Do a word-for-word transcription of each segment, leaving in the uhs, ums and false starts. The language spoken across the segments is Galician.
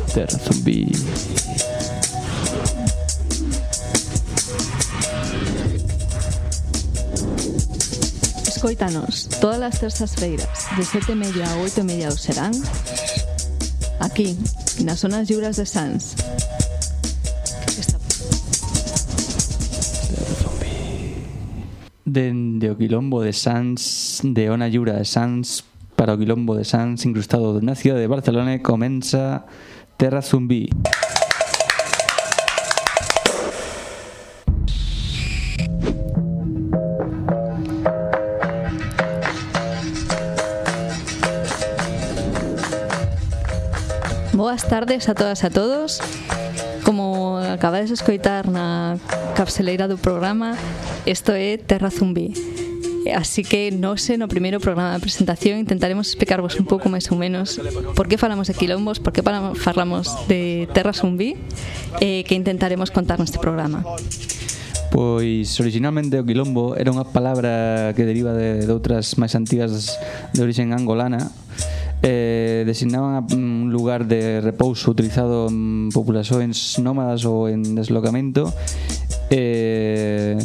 Terra Zumbi. Escoítanos todas as terzas-feiras de sete e media a oito e media do serán aquí, nas zonas lluras de Sants. Dende o quilombo de Sants, de Ona Llura de Sants para o quilombo de Sants incrustado na cidade de Barcelona, comenza Terra Zumbi. Boas tardes a todas e a todos. Como acabades de escoitar na capseleira do programa, isto é Terra Zumbi. Así que, non sei, no primeiro programa de presentación intentaremos explicarvos un pouco máis ou menos por que falamos de quilombos, por que falamos de Terra Zumbi, e que intentaremos contar neste programa. Pois originalmente o quilombo era unha palabra que deriva de, de outras máis antigas de orixen angolana. Eh, designaban un lugar de repouso utilizado en populacións nómadas ou en deslocamento. eh...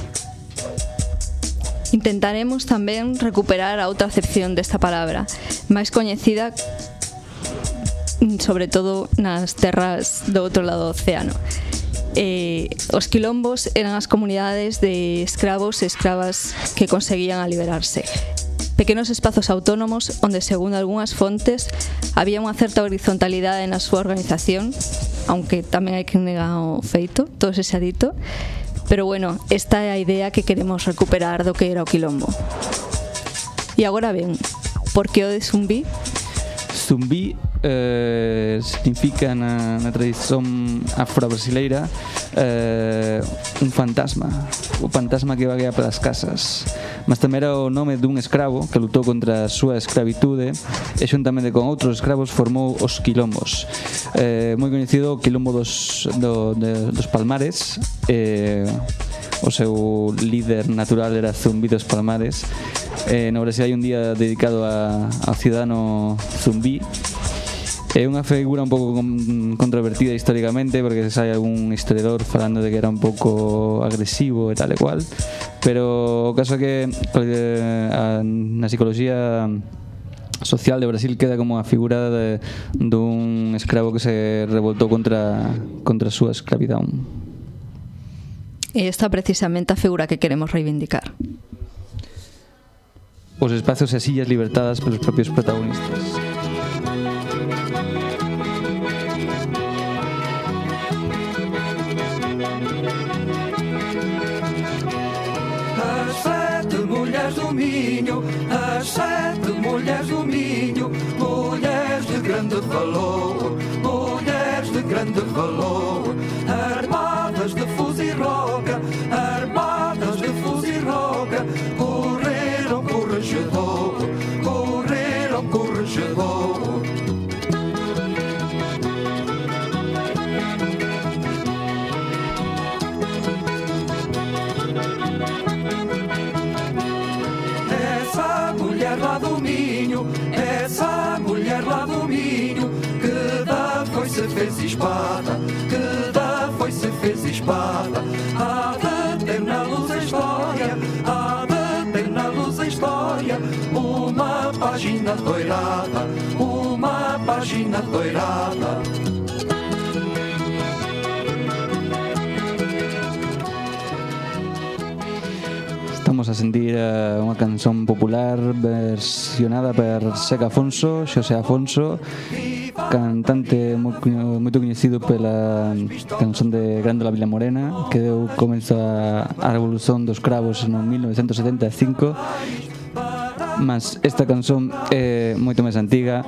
Intentaremos tamén recuperar a outra acepción desta palabra, máis coñecida sobre todo nas terras do outro lado do océano. Eh, os quilombos eran as comunidades de escravos e escravas que conseguían a liberarse. Pequenos espazos autónomos onde, segundo algunhas fontes, había unha certa horizontalidade na súa organización, aunque tamén hai que negar o feito, todo ese se ha dito. Pero bueno, esta é a idea que queremos recuperar do que era o quilombo. E agora ben, por que o de zumbi? Zumbi eh, significa na, na tradición afro-brasileira eh, un fantasma, o fantasma que vaguea pelas casas. Mas tamén era o nome dun escravo que lutou contra a súa escravitude e xuntamente con outros escravos formou os quilombos. Eh, moi coñecido o quilombo dos, do, de, dos Palmares. eh, o seu líder natural era Zumbi dos Palmares. Eh, no Brasil hai un día dedicado a, ao cidadano Zumbi. É unha figura un pouco controvertida históricamente, porque se hai algún historiador falando de que era un pouco agresivo e tal e cual, pero o caso é que eh, na psicología social de Brasil queda como a figura de, dun escravo que se revoltou contra, contra a súa escravidão. E esta precisamente a figura que queremos reivindicar. Os espacios e as illas libertadas pelos propios protagonistas. Do Minho, as sete mulheres do Minho, mulheres de grande valor, mulheres de grande valor, armadas de fuzil e roca, armadas de fuzil e roca, correram com o regedor, correram com o regedor. Lá do Minho, essa mulher lá do Minho, que da foi se fez espada, que da foi se fez espada, há de ter na luz a história, há de ter na luz a história, uma página doirada, uma página doirada. Estamos a sentir uh, unha canción popular versionada por Seca Afonso, Xosé Afonso, cantante moito coñecido pela canción de Grândola Vila Morena, que deu comezo a, a revolución dos cravos no mil novecentos setenta e cinco. Mas esta canción é moito máis antiga,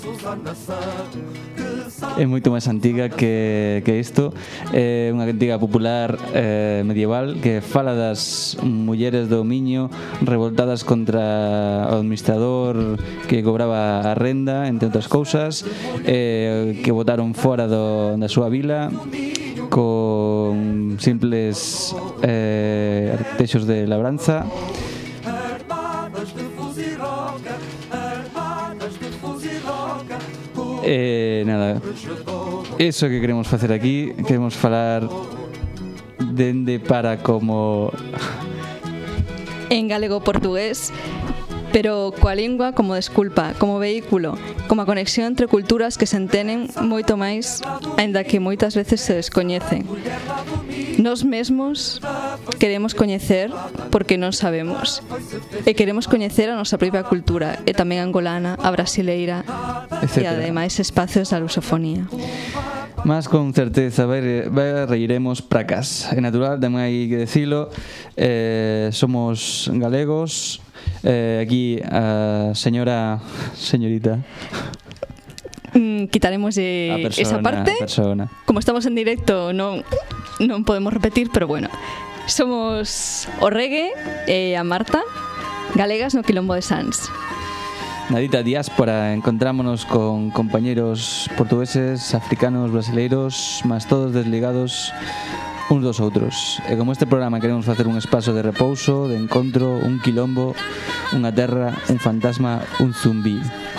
é moito máis antiga que, que isto. É unha cantiga popular eh, medieval que fala das mulleres do Miño revoltadas contra o administrador que cobraba a renda, entre outras cousas, eh, que botaron fora do, da súa vila con simples eh, artexos de labranza. Eh, nada, eso que queremos facer aquí, queremos falar dende para como en galego-portugués, pero coa lingua como desculpa, como vehículo, como a conexión entre culturas que se entenen moito máis, aínda que moitas veces se descoñecen. Nós mesmos queremos coñecer porque non sabemos, e queremos coñecer a nosa propia cultura, e tamén a angolana, a brasileira, e ademais espacios da lusofonía. Mas con certeza vai, vai reiremos pra casa. É natural, tamén hai que decilo. eh, Somos galegos. eh, Aquí a señora Señorita mm, Quitaremos de persona, esa parte persona. Como estamos en directo non, non podemos repetir, pero bueno, somos o Reggae e a Marta, galegas no Quilombo de Sans. Nadita diáspora, encontrámonos con compañeros portugueses, africanos, brasileiros, mas todos desligados uns dos outros. E como este programa queremos facer un espazo de repouso, de encontro, un quilombo, unha terra, un fantasma, un zumbi.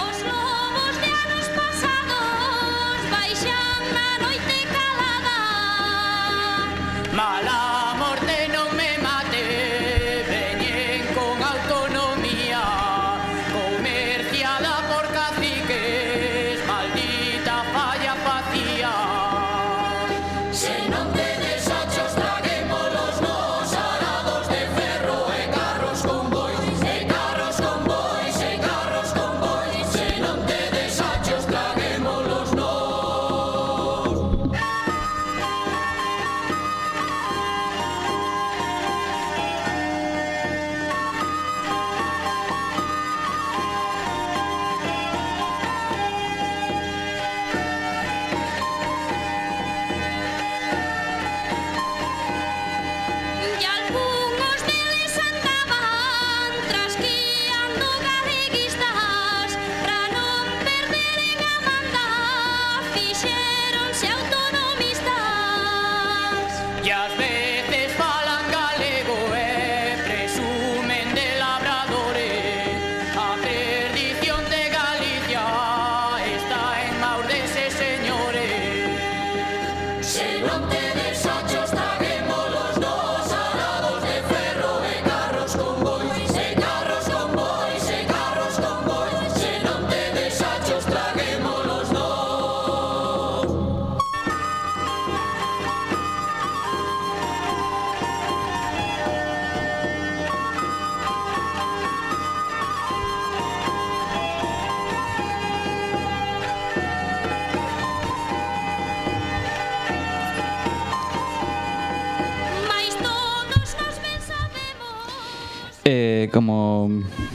Eh, como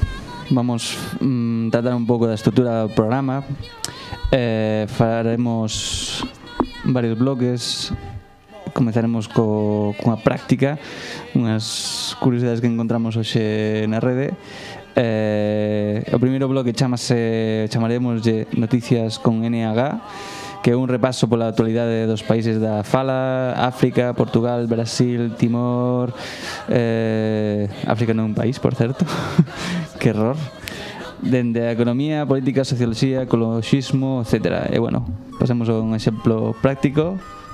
vamos mm, tratar un pouco da estrutura do programa, eh, faremos varios bloques. Comezaremos co, cunha práctica, unhas curiosidades que encontramos hoxe na rede. Eh, o primeiro bloque chamase, chamaremoslle Noticias con N H, que é un repaso pola actualidade dos países da fala, África, Portugal, Brasil, Timor. eh, África non é un país, por certo. Que error. Dende a economía, política, socioloxía, ecoloxismo, etcétera. E bueno, pasemos a un exemplo práctico.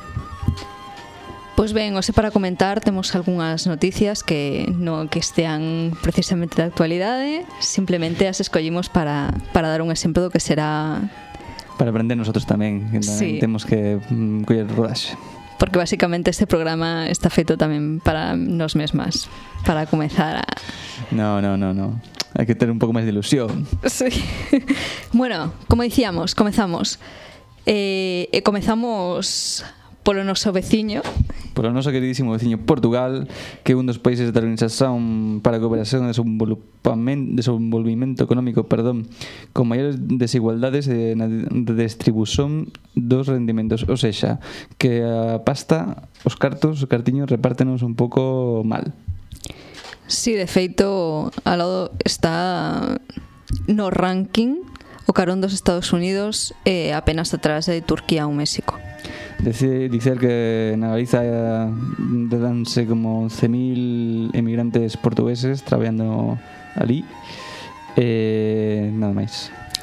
Pois ben, hoxe para comentar temos algunhas noticias que non que estean precisamente da actualidade, simplemente as escollimos para, para dar un exemplo do que será... Para aprender nosotros tamén, que tamén sí. Temos que mm, coller rodaxe. Porque basicamente este programa está feito tamén para nós mesmas, para comezar a... No, no, no, no. Hai que ter un pouco máis de ilusión. Sí. Bueno, como dicíamos, comezamos. Eh, e comezamos polo noso veciño. Polo noso queridísimo veciño Portugal, que é un dos países da Organización para a Cooperación e Desenvolvimento Económico, perdón, con maiores desigualdades na distribución dos rendimentos. Ou seja, que a pasta, os cartos, os cartiños repártenos un pouco mal. Sí, de feito, ao lado está no ranking o carón dos Estados Unidos e apenas atrás de Turquía ou México. Dice, dicer que na Galiza danse como once mil emigrantes portugueses traballando ali. Eh, nada máis.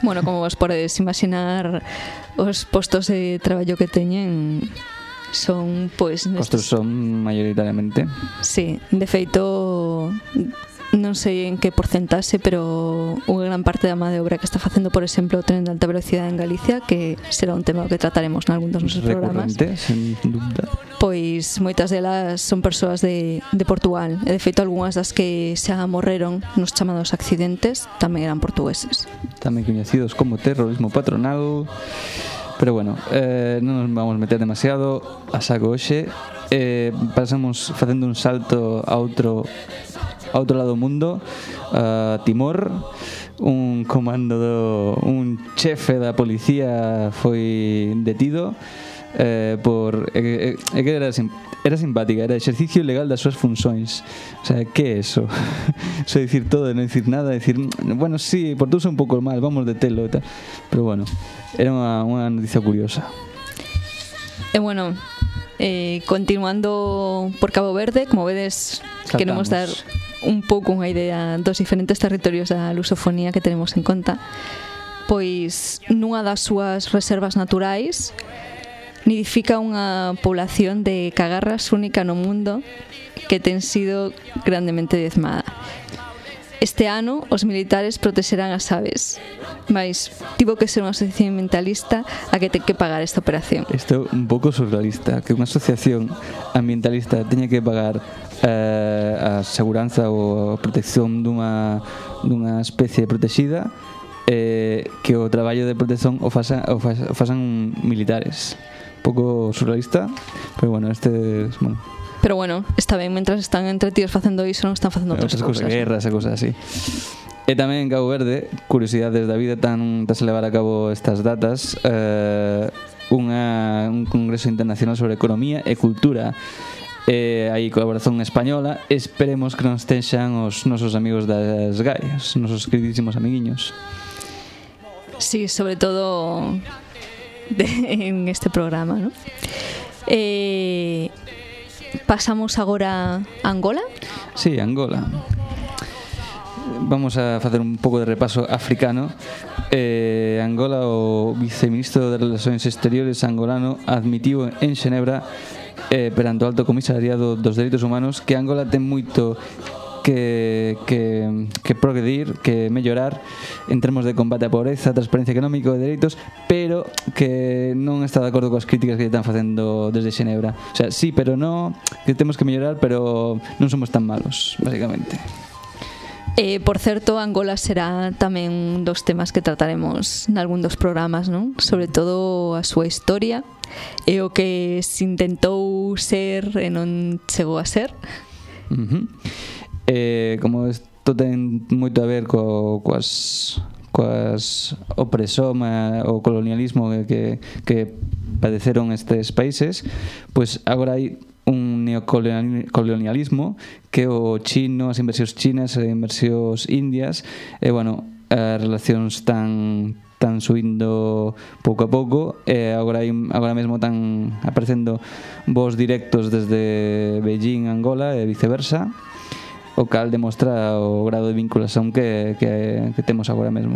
Bueno, como vos podedes imaginar, os postos de traballo que teñen son, pois... Costos son mayoritariamente. Sí, de feito, non sei en que porcentaxe, pero unha gran parte da má de obra que está facendo, por exemplo, o tren de alta velocidade en Galicia, que será un tema que trataremos nalgún dos nosos programas. Recurrente, sen dúbida. Pois moitas delas son persoas de, de Portugal, e de feito algunhas das que xa morreron nos chamados accidentes tamén eran portugueses. Tamén coñecidos como terrorismo patronal. Pero bueno, eh, non nos vamos meter demasiado a saco hoxe. Eh, pasamos facendo un salto a outro a outro lado do mundo, a Timor. Un comando do, un chefe da policía foi detido eh, por é, é que era, era simpática, era exercicio ilegal das súas funções. O sea, que é eso? Só dicir todo e non dicir nada, dicir, bueno, sí, portouse un pouco mal, vamos detelo e tal. Pero bueno, era unha, unha noticia curiosa. E bueno, eh, continuando por Cabo Verde, como vedes, Saltamos. queremos dar un pouco unha idea dos diferentes territorios da lusofonía que tenemos en conta. Pois nunha das súas reservas naturais nidifica unha población de cagarras única no mundo que ten sido grandemente diezmada. Este ano os militares protexerán as aves, mas tivo que ser unha asociación ambientalista a que ten que pagar esta operación. Isto é un pouco surrealista, que unha asociación ambientalista teña que pagar eh, a seguranza ou a protección dunha, dunha especie protexida, eh, que o traballo de protección o, fasa, o, fasa, o fasan militares. Un pouco surrealista, pero bueno, este... Bueno, Pero bueno, está ben, mentras están entretidos facendo iso, non están facendo outras cousas. Guerras e cosas así. E tamén en Cabo Verde, curiosidades da vida, tan tras levar a cabo estas datas, eh, unha, un congreso internacional sobre economía e cultura. Eh, hai colaboración española. Esperemos que non estexan os nosos amigos das G A E, os nosos queridísimos amiguiños. Sí, sobre todo de, en este programa, ¿no? Eh... Pasamos agora a Angola. Sí, Angola. Vamos a facer un pouco de repaso africano. eh, Angola, o viceministro de Relacións Exteriores angolano admitiu en Xenebra eh, perante o Alto Comisariado dos Dereitos Humanos que Angola ten moito que, que, que progredir, que mellorar en termos de combate á pobreza, transparencia económica e dereitos, pero que non está de acordo coas críticas que están facendo desde Xenebra. O sea, sí, pero no, que temos que mellorar, pero non somos tan malos, basicamente. Eh, por certo, Angola será tamén un dos temas que trataremos nalgún dos programas, non? Sobre todo a súa historia e o que se intentou ser e non chegou a ser. Uh-huh. Eh, como isto ten moito a ver co, coas coas opresoma o colonialismo que, que padeceron estes países, pois agora hai un neocolonialismo que o chino, as inversións chinas e inversións indias, e bueno, as relacións tan tan subindo pouco a pouco, e agora hai, agora mesmo están aparecendo voos directos desde Beijing a Angola e viceversa, o cal demostra o grado de vinculación que, que, que temos agora mesmo.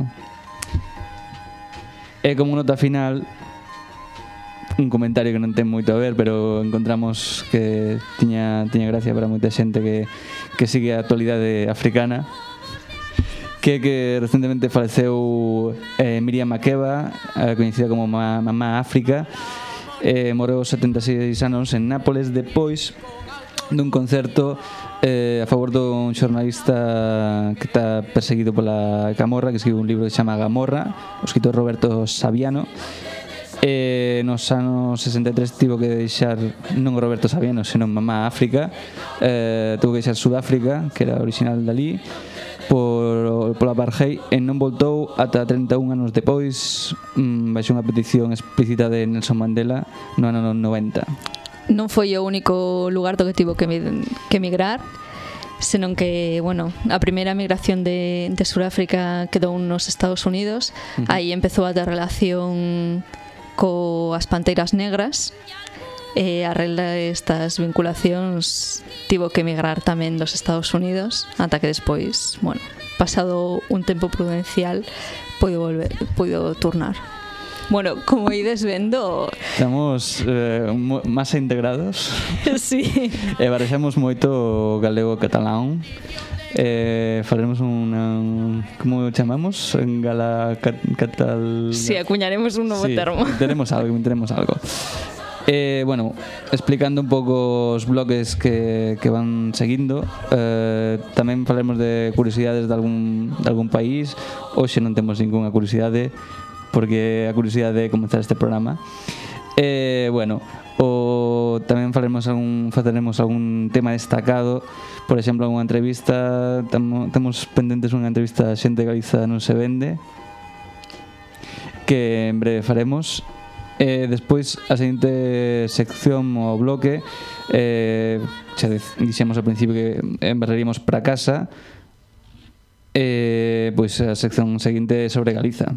E como nota final, un comentario que non ten moito a ver, pero encontramos que tiña, tiña gracia para moita xente que, que sigue a actualidade africana, que que recentemente faleceu eh, Miriam Makeba, eh, coñecida como Ma, Mamá África. eh, morreu aos setenta e seis anos en Nápoles depois dun concerto eh, a favor dun xornalista que está perseguido pola Camorra, que escribe un libro que se chama Gamorra, o escritor Roberto Saviano. Eh, nos anos sesenta e tres tivo que deixar non o Roberto Saviano, senón Mamá África. eh, Tuvo que deixar Sudáfrica, que era original dali, por, por apartheid, e non voltou ata trinta e un anos depois, mm, baixo unha petición explícita de Nelson Mandela no ano noventa. Non foi o único lugar do que tivo que, que emigrar, senón que, bueno, a primeira migración de, de Suráfrica quedou nos Estados Unidos. Uh-huh. Aí empezou a ter relación coas panteiras negras, e a regla destas vinculacións tivo que emigrar tamén dos Estados Unidos, ata que despois, bueno, pasado un tempo prudencial, poido volver, poido turnar. Bueno, como ides vendo... Estamos eh, máis integrados. Sí. E barexamos moito galego e catalán. Eh, faremos un... Como chamamos? En gala cat, catal... Sí, acuñaremos un novo sí, termo. Tenemos algo, tenemos algo. Eh, bueno, explicando un pouco os bloques que, que van seguindo, eh, tamén falaremos de curiosidades de algún, de algún país. Hoxe non temos ninguna curiosidade, porque a curiosidade é comenzar este programa. Eh, bueno, o tamén falaremos algún, faceremos algún tema destacado, por exemplo, algunha entrevista. Tamo, temos pendentes unha entrevista a Xente de Galiza non se vende, que en breve faremos. Eh, despois, a seguinte sección o bloque, eh, xa dixemos ao principio que embarraríamos para casa. Eh, pois a sección seguinte sobre Galiza.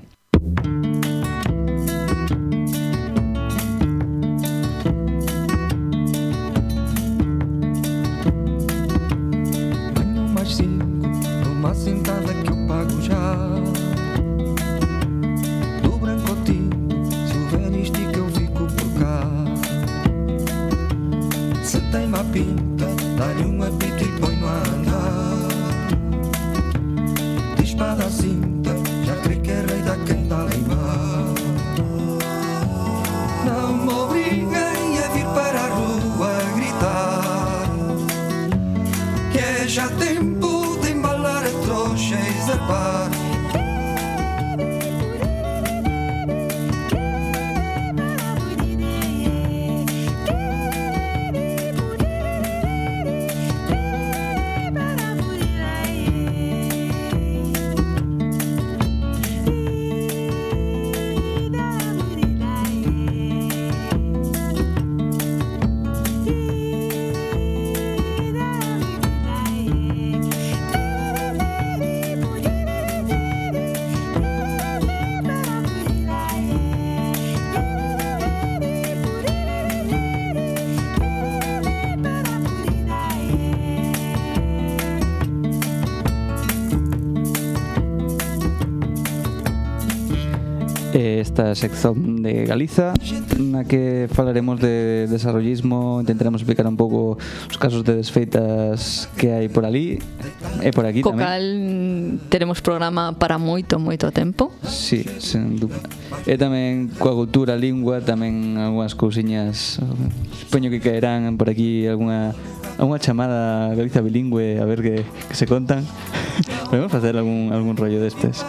Esta sección de Galiza, na que falaremos de desarrollismo, intentaremos explicar un pouco os casos de desfeitas que hai por ali e por aquí Co tamén. cal teremos programa para moito, moito tempo. Sí, sen dúbida. E tamén coa cultura, lingua, tamén algunhas cousiñas, supoño que caerán por aquí algunha algunha chamada Galiza bilingüe, a ver que, que se contan. Podemos facer algún, algún rollo destes.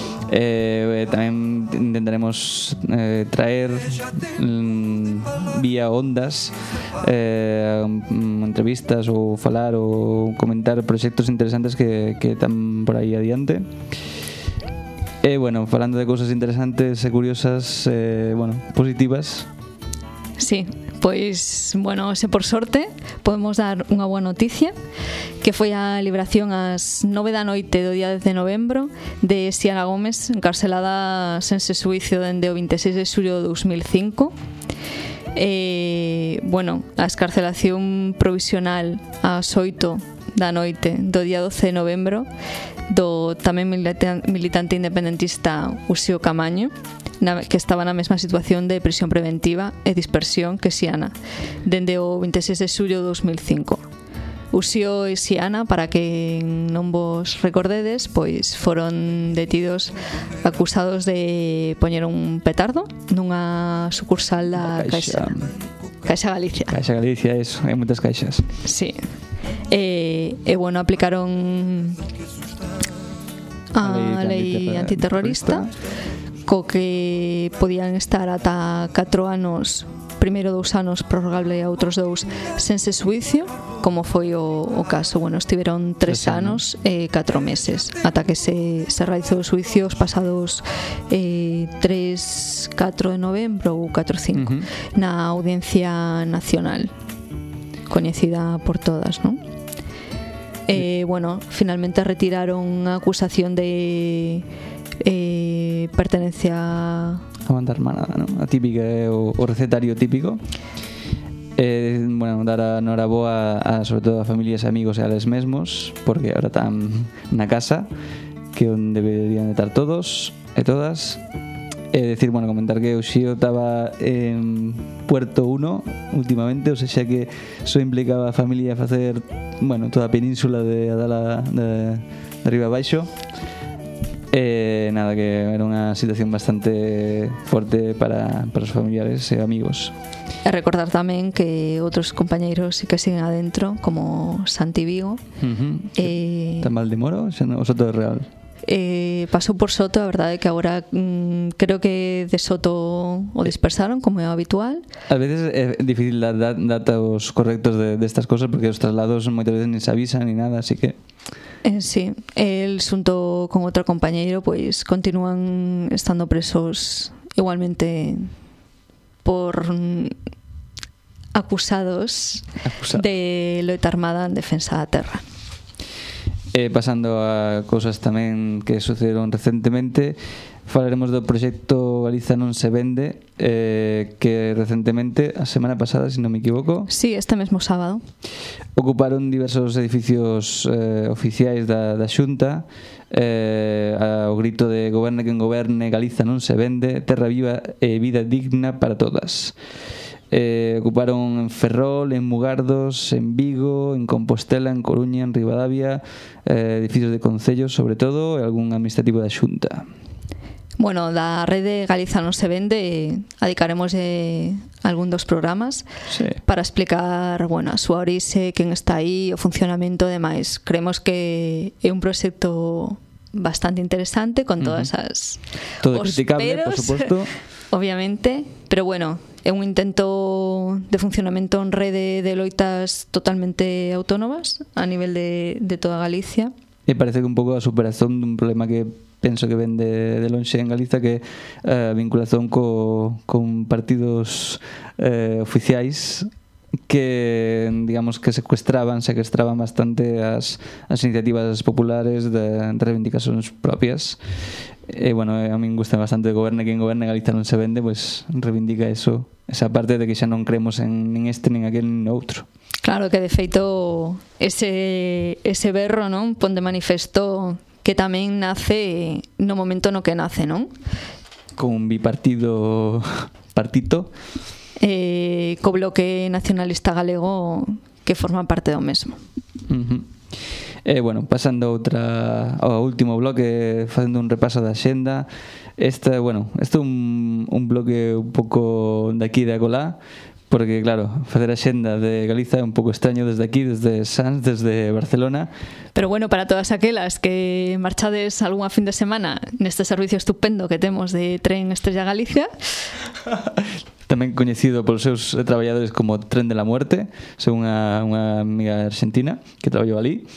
Eh, tamén intentaremos eh, traer mm, vía ondas eh, entrevistas ou falar ou comentar proxectos interesantes que, que están por aí adiante. E bueno, falando de cousas interesantes e curiosas, eh, bueno, positivas. Sí, pois, bueno, se por sorte podemos dar unha boa noticia, que foi a liberación ás nove da noite do día dez de novembro de Xiana Gómez, encarcelada sense xuicio dende o vinte e seis de xullo de dos mil cinco. E, bueno, a escarcelación provisional ás oito da noite do día doce de novembro do tamén militante independentista Uxío Camaño, na, que estaba na mesma situación de prisión preventiva e dispersión que Xiana dende o vinte e seis de xullo de dos mil cinco. Uxío e Xiana, para que non vos recordedes, pois foron detidos acusados de poñer un petardo nunha sucursal da Caixa Caixa Galicia. Caixa Galicia, eso, hai moitas caixas. Sí. E, e bueno, aplicaron a lei antiterrorista, co que podían estar ata catro anos, primeiro dous anos prorrogable a outros dous sense xuicio, como foi o, o caso. Bueno, estiveron tres anos e catro meses ata que se, se realizou o xuicio os pasados eh, tres, catro de novembro ou catro, cinco uh-huh. na Audiencia Nacional, coñecida por todas, non? Eh, bueno, finalmente retiraron a acusación de eh, pertenencia a banda hermanada, ¿no? A típica, o, o recetario típico. Eh, bueno, dar a noraboa a, sobre todo a familias e amigos e a les mesmos, porque ahora están na casa que onde deberían estar todos e todas. É decir, bueno, comentar que o Xío estaba en Puerto Uno últimamente, ou seja que só implicaba a familia facer, bueno, toda a península de Adala de, de arriba abaixo. E nada, que era unha situación bastante forte para, para os familiares e amigos. E recordar tamén que outros compañeiros sí que siguen adentro, como Santi Vigo. Uh-huh. eh, Está mal de Moro, xa non, o Soto de Real. Eh, pasou por Soto, a verdade é que agora mm, creo que de Soto o dispersaron, como é habitual. A veces é difícil dar da, datos correctos de, de estas cosas, porque os traslados moitas veces ni se avisan ni nada, así que... Eh, sí, el xunto con outro compañeiro pois continúan estando presos igualmente por mm, acusados Acusado. de loita armada en defensa da terra. Eh, pasando a cousas tamén que sucederon recentemente, falaremos do proxecto Galiza non se vende, eh, que recentemente, a semana pasada, se non me equivoco, Sí, este mesmo sábado. ocuparon diversos edificios eh, oficiais da, da Xunta, eh, ao grito de goberne quen goberne, Galiza non se vende, terra viva e vida digna para todas. Eh, ocuparon en Ferrol, en Mugardos, en Vigo, en Compostela, en Coruña, en Ribadavia, eh, edificios de concellos sobre todo, e algún administrativo da Xunta. Bueno, da rede Galiza non se vende adicaremos eh, algún dos programas Sí. para explicar, bueno, a súa orixe, quen está aí, o funcionamento e demais. Creemos que é un proxecto bastante interesante con todas as Todo os criticable, peros, por suposto. obviamente, pero bueno, é un intento de funcionamento en rede de loitas totalmente autónomas a nivel de, de toda Galicia. E parece que un pouco a superación dun problema que penso que ven de, de lonxe en Galiza, que a uh, vinculación co, con partidos eh, oficiais que, digamos, que secuestraban secuestraban bastante as, as iniciativas populares de, de reivindicacións propias. E, bueno, a min gusta bastante de goberne quen goberne, Galiza non se vende, pois reivindica eso, esa parte de que xa non creemos en nin este, nin aquel, nin outro. Claro que de feito ese, ese berro, non, pon de manifesto que tamén nace no momento no que nace, non? Con un bipartido partito. Eh, co Bloque Nacionalista Galego que forma parte do mesmo. Uh-huh. E, bueno, pasando a outra, ao último bloque, facendo un repaso da xenda. Este, bueno, este é un, un bloque un pouco de aquí de acolá, porque, claro, facer a xenda de Galiza é un pouco extraño desde aquí, desde Sants, desde Barcelona. Pero bueno, para todas aquelas que marchades algunha fin de semana neste servicio estupendo que temos de tren Estrella Galicia, tamén coñecido polos seus traballadores como Tren de la Muerte, según unha, unha amiga argentina que traballou ali.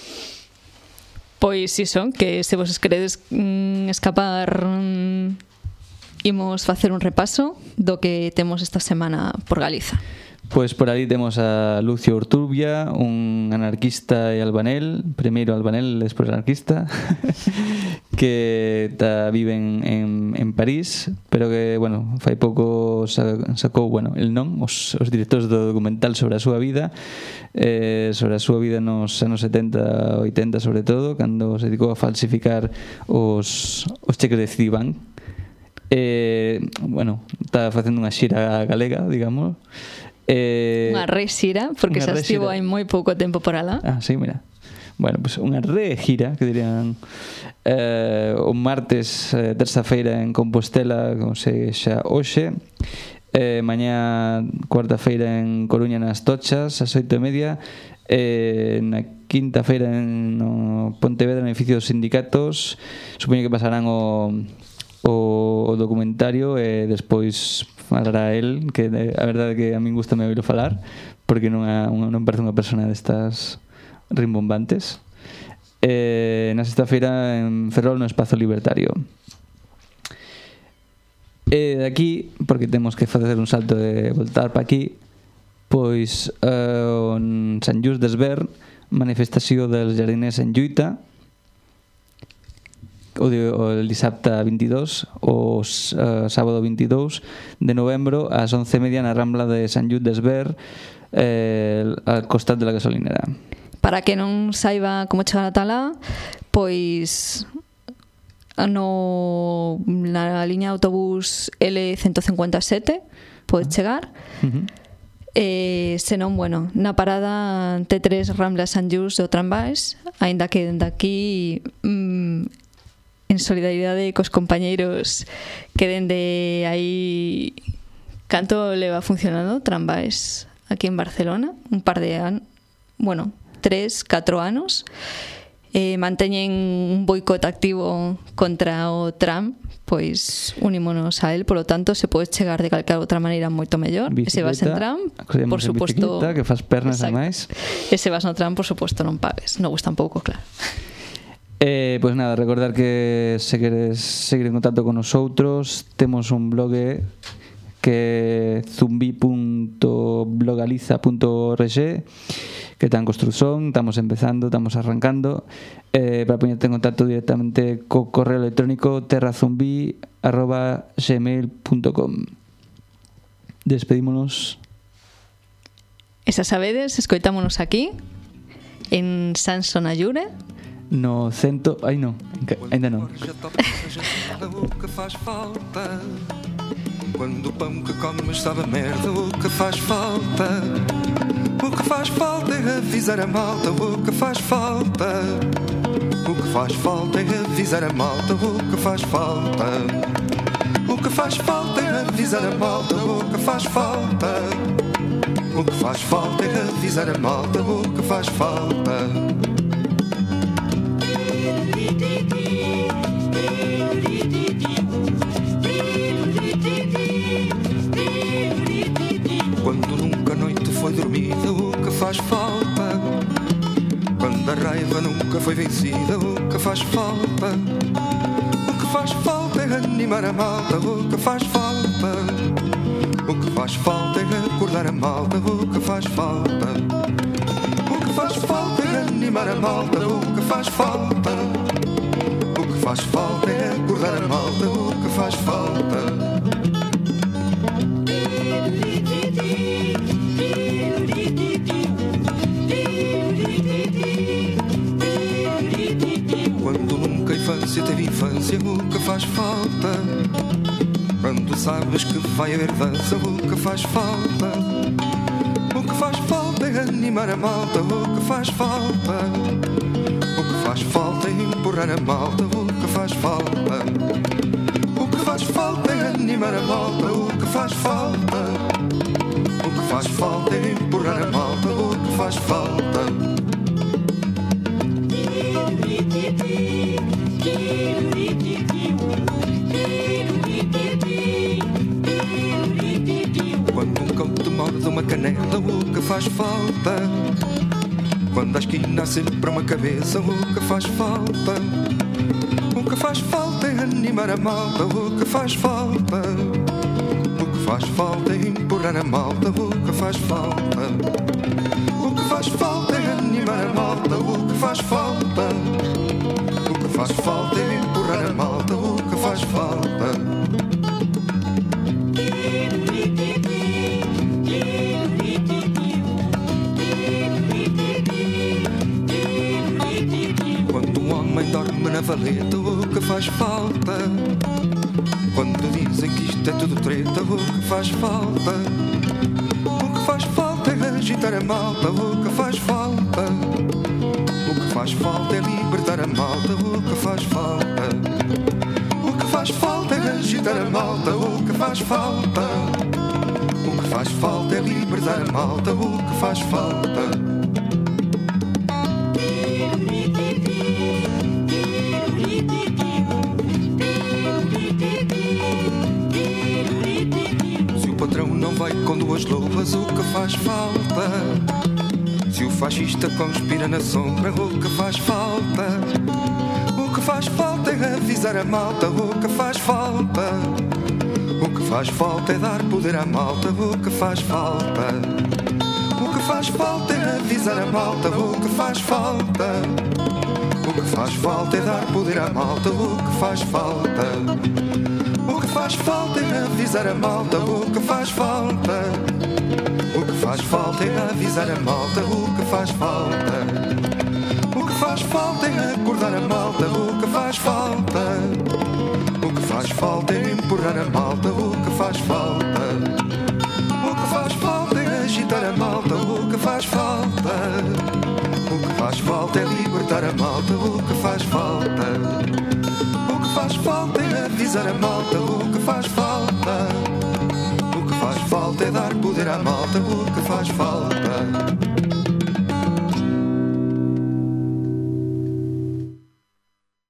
pois iso, que se vos queredes mm, escapar, mm, imos facer un repaso do que temos esta semana por Galiza. Pois por ali temos a Lucio Urtubia, un anarquista e albanel, primeiro albanel, despois anarquista, que ta, vive en, en, en París, pero que, bueno, fai pouco sacou, bueno, el non, os, os directores do documental sobre a súa vida, eh, sobre a súa vida nos anos setenta, oitenta sobre todo, cando se dedicou a falsificar os, os cheques de Citibank. Eh, bueno, está facendo unha xira galega, digamos. Eh, Unha re-xira, porque xa estivo hai moi pouco tempo por alá. Ah, sí, mira. Bueno, pues unha re-gira, que dirían, eh, o martes, eh, terça-feira en Compostela, como se xa hoxe, eh, mañá cuarta-feira en Coruña nas Tochas, ás oito e media, eh, na quinta-feira en no Pontevedra, no edificio dos sindicatos. Supoño que pasarán o o, o documentario e despois falará el, que a verdade é que a min gusta me oírlo falar, porque non, a, non parece unha persona destas rimbombantes. Eh, na sexta-feira en Ferrol, no Espazo Libertario. E de aquí, porque temos que facer un salto de voltar para aquí, pois uh, en Sant Just d'Esvern, manifestació dels jardiners en lluita, o, de, o el dissabte vint-i-dos o uh, sábado vint-i-dos de novembro ás once e media na Rambla de Sant Just d'Esvern, eh, al costat de la gasolinera. Para que non saiba como chegar ata lá, pois no, na liña de autobús L ciento cincuenta e sete podes chegar. Uh-huh. E senón, bueno, na parada T tres Rambla San Just do Trambaes, aínda que dende aquí mmm, en solidaridade cos compañeiros que dende aí canto leva funcionando Trambaes aquí en Barcelona, un par de anos, bueno, tres, catro anos, eh, manteñen un boicot activo contra o tram, pois unímonos a él, polo tanto se podes chegar de calquera outra maneira moito mellor. E se vas en tram, por suposto, que faz pernas a máis. E se vas no tram, por suposto, non pagues. Non gusta un pouco, claro. Eh, pois nada, recordar que se queres seguir en contacto con nosotros, temos un blog que é zumbi punto blogaliza punto org, que está en construción, estamos empezando, estamos arrancando, eh, para ponerte en contacto directamente co correo electrónico terrazumbi arroba gmail punto com. Despedímonos. Esa sabedes, escoitámonos aquí en Sanson Ayure no cento, ai non, ainda non. Quando o pão que comes sabe a merda, o que faz falta? O que faz falta é avisar a malta, o que faz falta? O que faz falta é avisar a malta, o que faz falta? O que faz falta é avisar a malta, o que faz falta? O que faz falta é avisar a malta, o que faz falta? Quando nunca a noite foi dormida, o que faz falta? Quando a raiva nunca foi vencida, o que faz falta? O que faz falta é animar a malta, o que faz falta? O que faz falta é acordar a malta, o que faz falta? O que faz falta é animar a malta, o que faz falta? O que faz falta é acordar a malta, o que faz falta? Quando nunca a infância teve infância, o que faz falta? Quando sabes que vai haver dança, o que faz falta? O que faz falta é animar a malta, o que faz falta? O que faz falta é empurrar a malta, o que faz falta? O que faz falta é animar a malta, o que faz falta? O que faz falta é empurrar a malta, o que faz falta? Quando um cão te morde uma canela, o que faz falta? Quando a esquina sempre uma cabeça, o que faz falta? O que faz falta é animar a malta, o que faz falta? O que faz falta é empurrar a malta, o que faz falta? O que faz falta é animar a malta, o que faz falta? O que faz falta é empurrar a malta, o que faz falta? Quando um homem dorme na valeta, o que faz falta? Quando dizem que isto é tudo treta, o que faz falta? O que faz falta é agitar a malta, o que faz falta? O que faz falta é libertar a malta, o que faz falta? O que faz falta é agitar a malta, o que faz falta? O que faz falta é libertar a malta, o que faz falta? Se o patrão não vai com duas luvas, o que faz falta? Se o fascista conspira na sombra, o que faz falta? O que faz falta é avisar a malta, o que faz falta? O que faz falta é dar poder à malta, o que faz falta? O que faz falta é avisar a malta, o que faz falta? O que faz falta é dar poder à malta, o que faz falta? O que faz falta é avisar a malta, o que faz falta? O que faz falta é avisar a malta, o que faz falta? O que faz falta é acordar a malta, o que faz falta? falta é empurrar a malta, o que faz falta. O que faz falta é agitar a malta, o que faz falta. O que faz falta é libertar a malta, o que faz falta. O que faz falta é avisar a malta, o que faz falta. O que faz falta é dar poder à malta, o que faz falta.